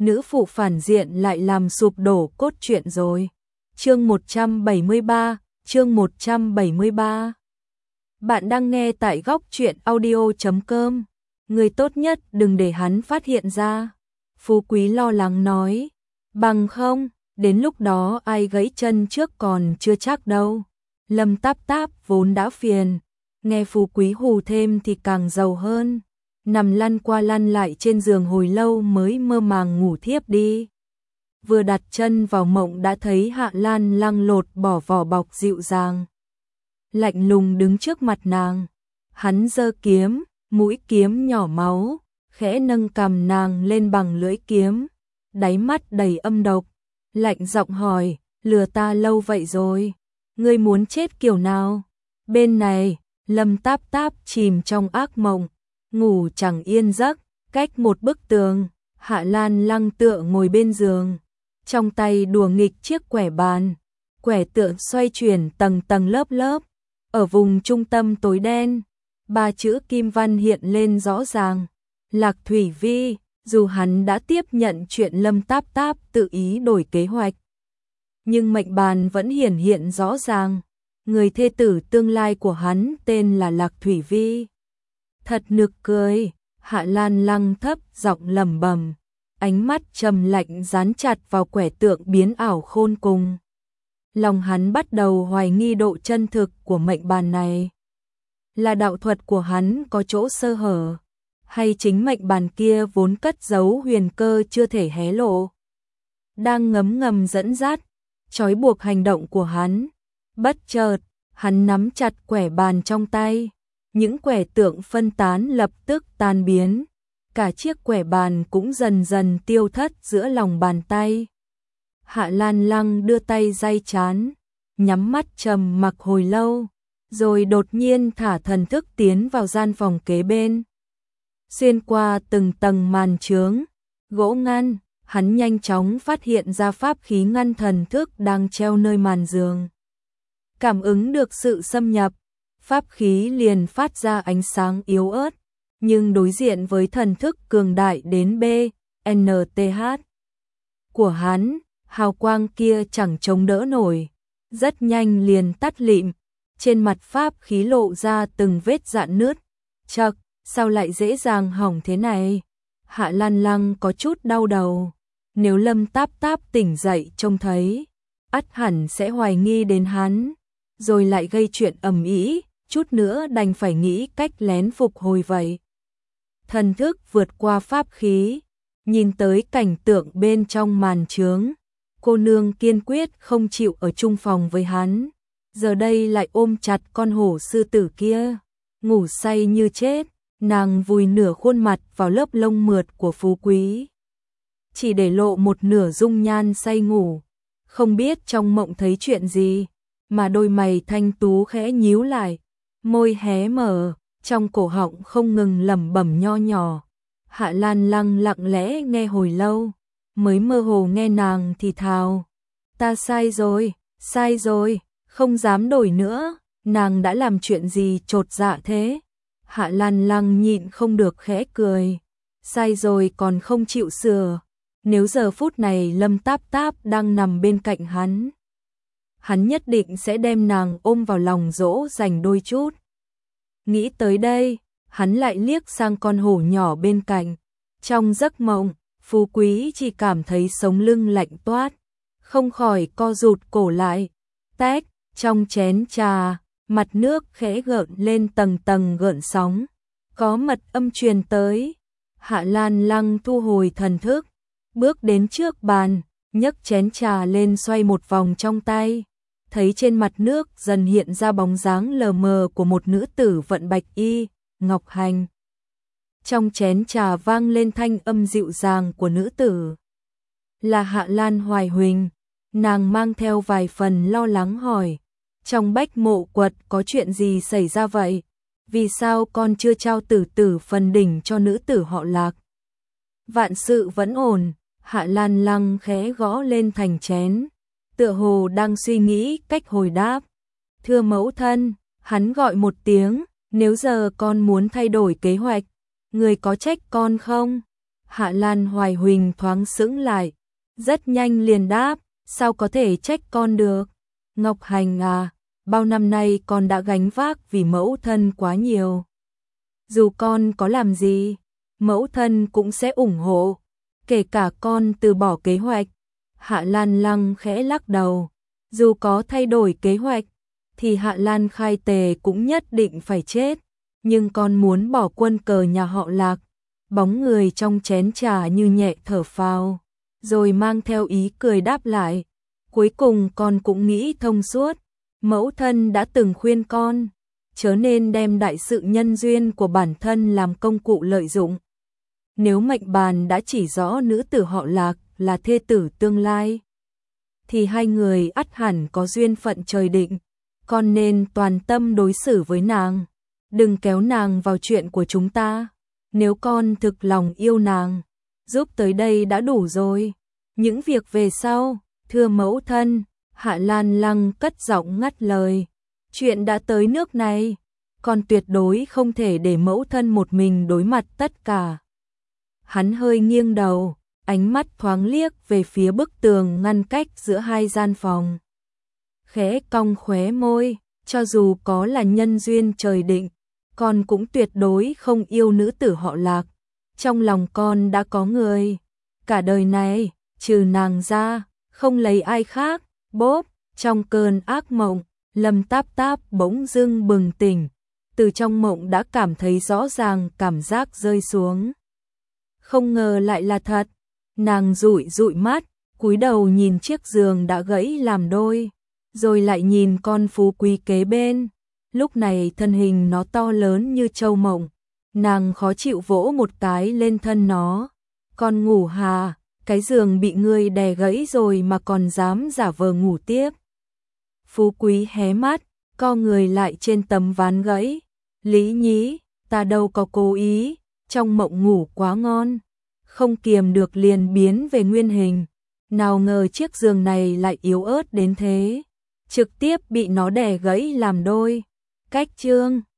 nữ phụ phản diện lại làm sụp đổ cốt truyện rồi. Chương 173, chương 173. Bạn đang nghe tại góc truyện audio.com. Người tốt nhất đừng để hắn phát hiện ra. Phú Quý lo lắng nói. Bằng không, đến lúc đó ai gãy chân trước còn chưa chắc đâu. Lâm Táp Táp vốn đã phiền, nghe Phú Quý hù thêm thì càng giàu hơn. Nằm lăn qua lăn lại trên giường hồi lâu mới mơ màng ngủ thiếp đi. Vừa đặt chân vào mộng đã thấy Hạ Lan Lăng lột bỏ vỏ bọc dịu dàng, lạnh lùng đứng trước mặt nàng. Hắn giơ kiếm, mũi kiếm nhỏ máu, khẽ nâng cằm nàng lên bằng lưỡi kiếm, đáy mắt đầy âm độc, lạnh giọng hỏi, lừa ta lâu vậy rồi, ngươi muốn chết kiểu nào? Bên này, Lâm Táp Táp chìm trong ác mộng, ngủ chẳng yên giấc. Cách một bức tường, Hạ Lan Lăng tựa ngồi bên giường, trong tay đùa nghịch chiếc quẻ bàn. Quẻ tượng xoay chuyển tầng tầng lớp lớp. Ở vùng trung tâm tối đen, ba chữ kim văn hiện lên rõ ràng. Lạc Thủy Vi. Dù hắn đã tiếp nhận chuyện Lâm Táp Táp tự ý đổi kế hoạch, nhưng mệnh bàn vẫn hiển hiện rõ ràng. Người thê tử tương lai của hắn tên là Lạc Thủy Vi. Thật nực cười. Hạ Lan Lăng thấp giọng lẩm bẩm, ánh mắt trầm lạnh dán chặt vào quẻ tượng biến ảo khôn cùng. Lòng hắn bắt đầu hoài nghi độ chân thực của mệnh bàn này. Là đạo thuật của hắn có chỗ sơ hở, hay chính mệnh bàn kia vốn cất giấu huyền cơ chưa thể hé lộ, đang ngấm ngầm dẫn dắt, trói buộc hành động của hắn. Bất chợt, hắn nắm chặt quẻ bàn trong tay. Những quẻ tượng phân tán lập tức tan biến, cả chiếc quẻ bàn cũng dần dần tiêu thất giữa lòng bàn tay. Hạ Lan Lăng đưa tay day trán, nhắm mắt trầm mặc hồi lâu, rồi đột nhiên thả thần thức tiến vào gian phòng kế bên. Xuyên qua từng tầng màn chướng, gỗ ngăn, hắn nhanh chóng phát hiện ra pháp khí ngăn thần thức đang treo nơi màn giường. Cảm ứng được sự xâm nhập, pháp khí liền phát ra ánh sáng yếu ớt, nhưng đối diện với thần thức cường đại đến BNTH của hắn, hào quang kia chẳng chống đỡ nổi, rất nhanh liền tắt lịm. Trên mặt pháp khí lộ ra từng vết rạn nứt. Chậc, sao lại dễ dàng hỏng thế này? Hạ Lan Lăng có chút đau đầu. Nếu Lâm Táp Táp tỉnh dậy trông thấy, ắt hẳn sẽ hoài nghi đến hắn, rồi lại gây chuyện ầm ĩ, chút nữa đành phải nghĩ cách lén phục hồi vậy. Thần thức vượt qua pháp khí, nhìn tới cảnh tượng bên trong màn chướng. Cô nương kiên quyết không chịu ở chung phòng với hắn, giờ đây lại ôm chặt con hổ sư tử kia, ngủ say như chết. Nàng vùi nửa khuôn mặt vào lớp lông mượt của Phú Quý, chỉ để lộ một nửa dung nhan say ngủ. Không biết trong mộng thấy chuyện gì mà đôi mày thanh tú khẽ nhíu lại, môi hé mở, trong cổ họng không ngừng lẩm bẩm nho nhỏ. Hạ Lan Lăng lặng lẽ nghe hồi lâu, mới mơ hồ nghe nàng thì thào, ta sai rồi, không dám đổi nữa. Nàng đã làm chuyện gì chột dạ thế? Hạ Lan Lăng nhịn không được khẽ cười, sai rồi còn không chịu sửa. Nếu giờ phút này Lâm Táp Táp đang nằm bên cạnh hắn nhất định sẽ đem nàng ôm vào lòng dỗ dành đôi chút. Nghĩ tới đây, hắn lại liếc sang con hổ nhỏ bên cạnh. Trong giấc mộng, Phú Quý chỉ cảm thấy sống lưng lạnh toát, không khỏi co rụt cổ lại. Tách, trong chén trà, mặt nước khẽ gợn lên tầng tầng gợn sóng, có mật âm truyền tới. Hạ Lan Lăng thu hồi thần thức, bước đến trước bàn, nhấc chén trà lên xoay một vòng trong tay, thấy trên mặt nước dần hiện ra bóng dáng lờ mờ của một nữ tử vận bạch y, ngọc hành. Trong chén trà vang lên thanh âm dịu dàng của nữ tử. Là Hạ Lan Hoài Huỳnh. Nàng mang theo vài phần lo lắng hỏi, trong Bách Mộ Quật có chuyện gì xảy ra vậy? Vì sao con chưa trao tử tử phần đỉnh cho nữ tử họ Lạc? Vạn sự vẫn ổn. Hạ Lan Lăng khẽ gõ lên thành chén, tựa hồ đang suy nghĩ cách hồi đáp. Thưa mẫu thân, hắn gọi một tiếng, nếu giờ con muốn thay đổi kế hoạch, người có trách con không? Hạ Lan Hoài Huỳnh thoáng sững lại, rất nhanh liền đáp, sao có thể trách con được. Ngọc Hành à, bao năm nay con đã gánh vác vì mẫu thân quá nhiều. Dù con có làm gì, mẫu thân cũng sẽ ủng hộ, kể cả con từ bỏ kế hoạch. Hạ Lan Lăng khẽ lắc đầu, dù có thay đổi kế hoạch, thì Hạ Lan Khai Tề cũng nhất định phải chết, nhưng con muốn bỏ quân cờ nhà họ Lạc. Bóng người trong chén trà như nhẹ thở phào, rồi mang theo ý cười đáp lại, cuối cùng con cũng nghĩ thông suốt, mẫu thân đã từng khuyên con, chớ nên đem đại sự nhân duyên của bản thân làm công cụ lợi dụng. Nếu mệnh bàn đã chỉ rõ nữ tử họ Lạc là thê tử tương lai, thì hai người ắt hẳn có duyên phận trời định, con nên toàn tâm đối xử với nàng, đừng kéo nàng vào chuyện của chúng ta. Nếu con thực lòng yêu nàng, giúp tới đây đã đủ rồi. Những việc về sau, thưa mẫu thân, Hạ Lan Lăng cất giọng ngắt lời. Chuyện đã tới nước này, con tuyệt đối không thể để mẫu thân một mình đối mặt tất cả. Hắn hơi nghiêng đầu, ánh mắt thoáng liếc về phía bức tường ngăn cách giữa hai gian phòng. Khẽ cong khóe môi, cho dù có là nhân duyên trời định, con cũng tuyệt đối không yêu nữ tử họ Lạc. Trong lòng con đã có người, cả đời này, trừ nàng ra, không lấy ai khác. Bốp, trong cơn ác mộng, Lâm Táp Táp bỗng dưng bừng tỉnh, từ trong mộng đã cảm thấy rõ ràng cảm giác rơi xuống. Không ngờ lại là thật, nàng dụi dụi mắt, cúi đầu nhìn chiếc giường đã gãy làm đôi, rồi lại nhìn con phú quý kế bên. Lúc này thân hình nó to lớn như trâu mộng, nàng khó chịu vỗ một cái lên thân nó. Con ngủ hà, cái giường bị ngươi đè gãy rồi mà còn dám giả vờ ngủ tiếp. Phú quý hé mắt, co người lại trên tấm ván gãy. Lý Nhí, ta đâu có cố ý, trong mộng ngủ quá ngon, không kiềm được liền biến về nguyên hình. Nào ngờ chiếc giường này lại yếu ớt đến thế, trực tiếp bị nó đè gãy làm đôi. Cách chương